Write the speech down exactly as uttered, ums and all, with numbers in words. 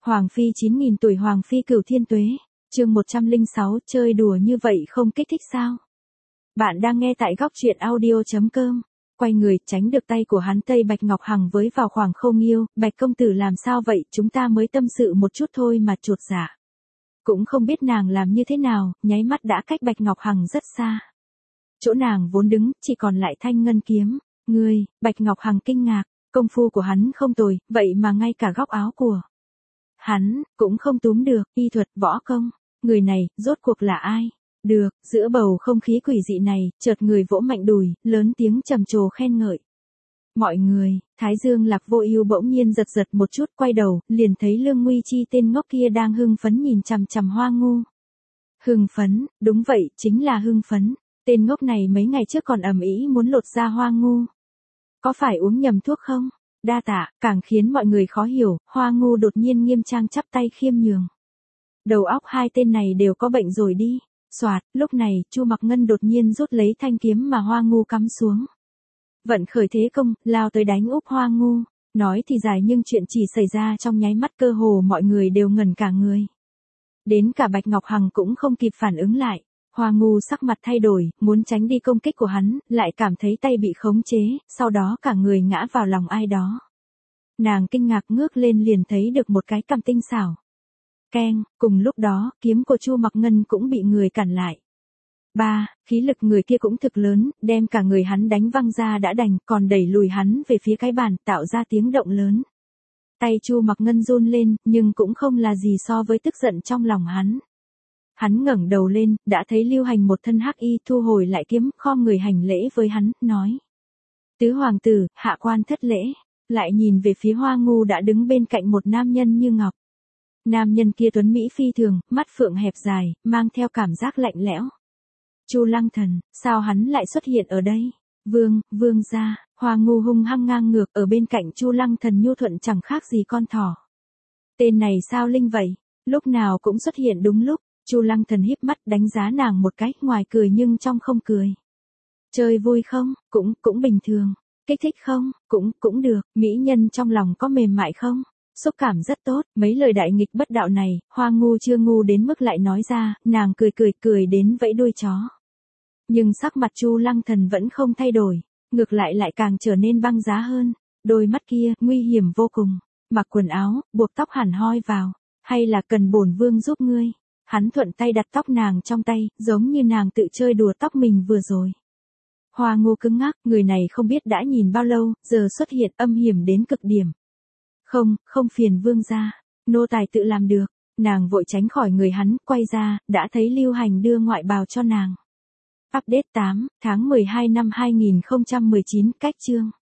Hoàng phi chín nghìn tuổi Hoàng phi cửu thiên tuế, chương một trăm lẻ sáu, chơi đùa như vậy không kích thích sao? Bạn đang nghe tại góc truyện audio chấm com. Quay người, tránh được tay của hắn. Tây Bạch Ngọc Hằng với vào khoảng không yêu, Bạch công tử làm sao vậy, chúng ta mới tâm sự một chút thôi mà chột dạ. Cũng không biết nàng làm như thế nào, nháy mắt đã cách Bạch Ngọc Hằng rất xa. Chỗ nàng vốn đứng, chỉ còn lại thanh ngân kiếm. Ngươi, Bạch Ngọc Hằng kinh ngạc, công phu của hắn không tồi, vậy mà ngay cả góc áo của hắn cũng không túm được, y thuật, võ công, người này, rốt cuộc là ai? Được, giữa bầu không khí quỷ dị này, chợt người vỗ mạnh đùi, lớn tiếng trầm trồ khen ngợi. Mọi người, Thái Dương Lạc Vô Ưu bỗng nhiên giật giật một chút, quay đầu, liền thấy Lương Nguy Chi tên ngốc kia đang hưng phấn nhìn chằm chằm Hoa Ngu. Hưng phấn, đúng vậy, chính là hưng phấn. Tên ngốc này mấy ngày trước còn ầm ĩ muốn lột da Hoa Ngu. Có phải uống nhầm thuốc không? Đa tạ, càng khiến mọi người khó hiểu, Hoa Ngu đột nhiên nghiêm trang chắp tay khiêm nhường. Đầu óc hai tên này đều có bệnh rồi đi. Soạt, lúc này, Chu Mặc Ngân đột nhiên rút lấy thanh kiếm mà Hoa Ngu cắm xuống. Vận khởi thế công, lao tới đánh úp Hoa Ngu. Nói thì dài nhưng chuyện chỉ xảy ra trong nháy mắt, cơ hồ mọi người đều ngẩn cả người. Đến cả Bạch Ngọc Hằng cũng không kịp phản ứng lại. Hoa Ngu sắc mặt thay đổi, muốn tránh đi công kích của hắn, lại cảm thấy tay bị khống chế, sau đó cả người ngã vào lòng ai đó. Nàng kinh ngạc ngước lên liền thấy được một cái cằm tinh xảo. Keng, cùng lúc đó, kiếm của Chu Mặc Ngân cũng bị người cản lại. Ba, khí lực người kia cũng thực lớn, đem cả người hắn đánh văng ra đã đành, còn đẩy lùi hắn về phía cái bàn, tạo ra tiếng động lớn. Tay Chu Mặc Ngân run lên, nhưng cũng không là gì so với tức giận trong lòng hắn. Hắn ngẩng đầu lên, đã thấy Lưu Hành một thân hắc y thu hồi lại kiếm, khom người hành lễ với hắn, nói. Tứ hoàng tử, hạ quan thất lễ, lại nhìn về phía Hoa Ngu đã đứng bên cạnh một nam nhân như ngọc. Nam nhân kia tuấn mỹ phi thường, mắt phượng hẹp dài, mang theo cảm giác lạnh lẽo. Chu Lăng Thần, sao hắn lại xuất hiện ở đây? Vương, vương gia, Hoa Ngu hung hăng ngang ngược ở bên cạnh Chu Lăng Thần nhu thuận chẳng khác gì con thỏ. Tên này sao linh vậy? Lúc nào cũng xuất hiện đúng lúc. Chu Lăng Thần híp mắt đánh giá nàng một cái, ngoài cười nhưng trong không cười. Chơi vui không? Cũng, cũng bình thường. Kích thích không? Cũng, cũng được. Mỹ nhân trong lòng có mềm mại không? Xúc cảm rất tốt. Mấy lời đại nghịch bất đạo này, Hoa Ngu chưa ngu đến mức lại nói ra, nàng cười cười cười đến vẫy đuôi chó. Nhưng sắc mặt Chu Lăng Thần vẫn không thay đổi, ngược lại lại càng trở nên băng giá hơn. Đôi mắt kia, nguy hiểm vô cùng. Mặc quần áo, buộc tóc hẳn hoi vào. Hay là cần bổn vương giúp ngươi? Hắn thuận tay đặt tóc nàng trong tay, giống như nàng tự chơi đùa tóc mình vừa rồi. Hoa Ngu cứng ngắc, người này không biết đã nhìn bao lâu, giờ xuất hiện âm hiểm đến cực điểm. Không, không phiền vương gia, nô tài tự làm được. Nàng vội tránh khỏi người hắn, quay ra, đã thấy Lưu Hành đưa ngoại bào cho nàng. Update tám, tháng mười hai năm hai nghìn không trăm mười chín, cách chương.